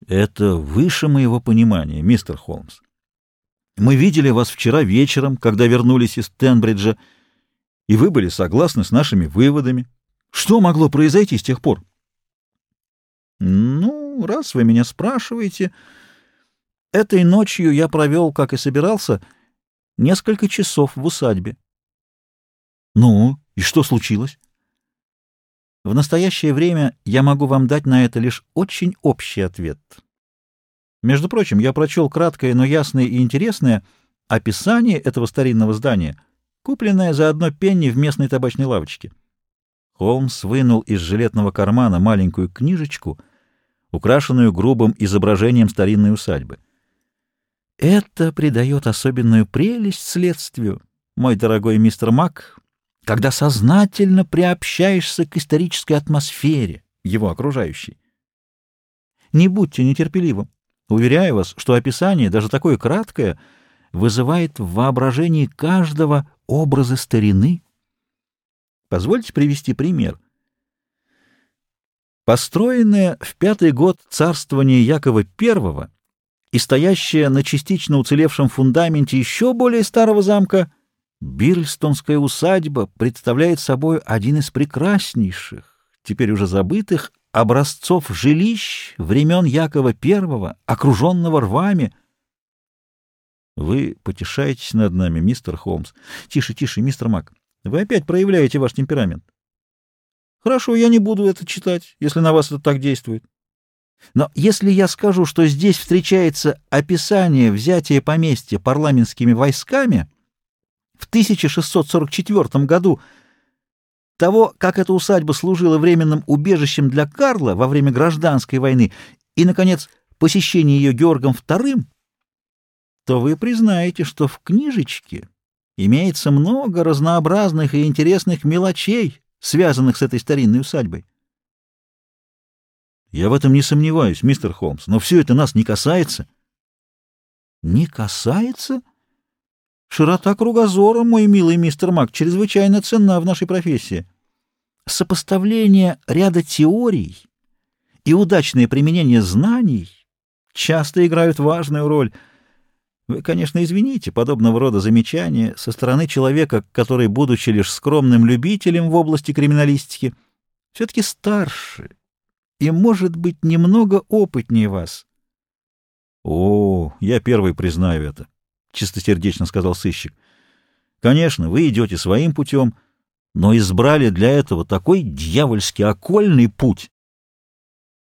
Это выше моего понимания, мистер Холмс. Мы видели вас вчера вечером, когда вернулись из Тенбриджа, и вы были согласны с нашими выводами. Что могло произойти с тех пор? Ну, раз вы меня спрашиваете, этой ночью я провел, как и собирался, несколько часов в усадьбе. Ну, и что случилось? В настоящее время я могу вам дать на это лишь очень общий ответ. Между прочим, я прочел краткое, но ясное и интересное описание этого старинного здания, купленное за 1 пенни в местной табачной лавочке. Холмс вынул из жилетного кармана маленькую книжечку, украшенную грубым изображением старинной усадьбы. Это придает особенную прелесть следствию, мой дорогой мистер Мак, когда сознательно приобщаешься к исторической атмосфере, его окружающей. Не будьте нетерпеливым. Уверяю вас, что описание, даже такое краткое, вызывает в воображении каждого образы старины. Позвольте привести пример. Построенная в 5-й год царствования Якова I и стоящая на частично уцелевшем фундаменте еще более старого замка, Бирльстонская усадьба представляет собой один из прекраснейших, теперь уже забытых, образцов жилищ времен Якова I, окруженного рвами. Вы потешаетесь над нами, мистер Холмс. Тише, тише, мистер Мак. Вы опять проявляете ваш темперамент. Хорошо, я не буду это читать, если на вас это так действует. Но если я скажу, что здесь встречается описание взятия поместья парламентскими войсками в 1644 году, того, как эта усадьба служила временным убежищем для Карла во время гражданской войны и, наконец, посещение ее Георгом II, то вы признаете, что в книжечке имеется много разнообразных и интересных мелочей, связанных с этой старинной усадьбой. Я в этом не сомневаюсь, мистер Холмс, но все это нас не касается. Не касается? Широта кругозора, мой милый мистер Мак, чрезвычайно ценна в нашей профессии. Сопоставление ряда теорий и удачное применение знаний часто играют важную роль. Вы, конечно, извините подобного рода замечания со стороны человека, который, будучи лишь скромным любителем в области криминалистики, все-таки старше и, может быть, немного опытнее вас. — О, я первый признаю это, — чистосердечно сказал сыщик. — Конечно, вы идете своим путем, но избрали для этого такой дьявольски окольный путь,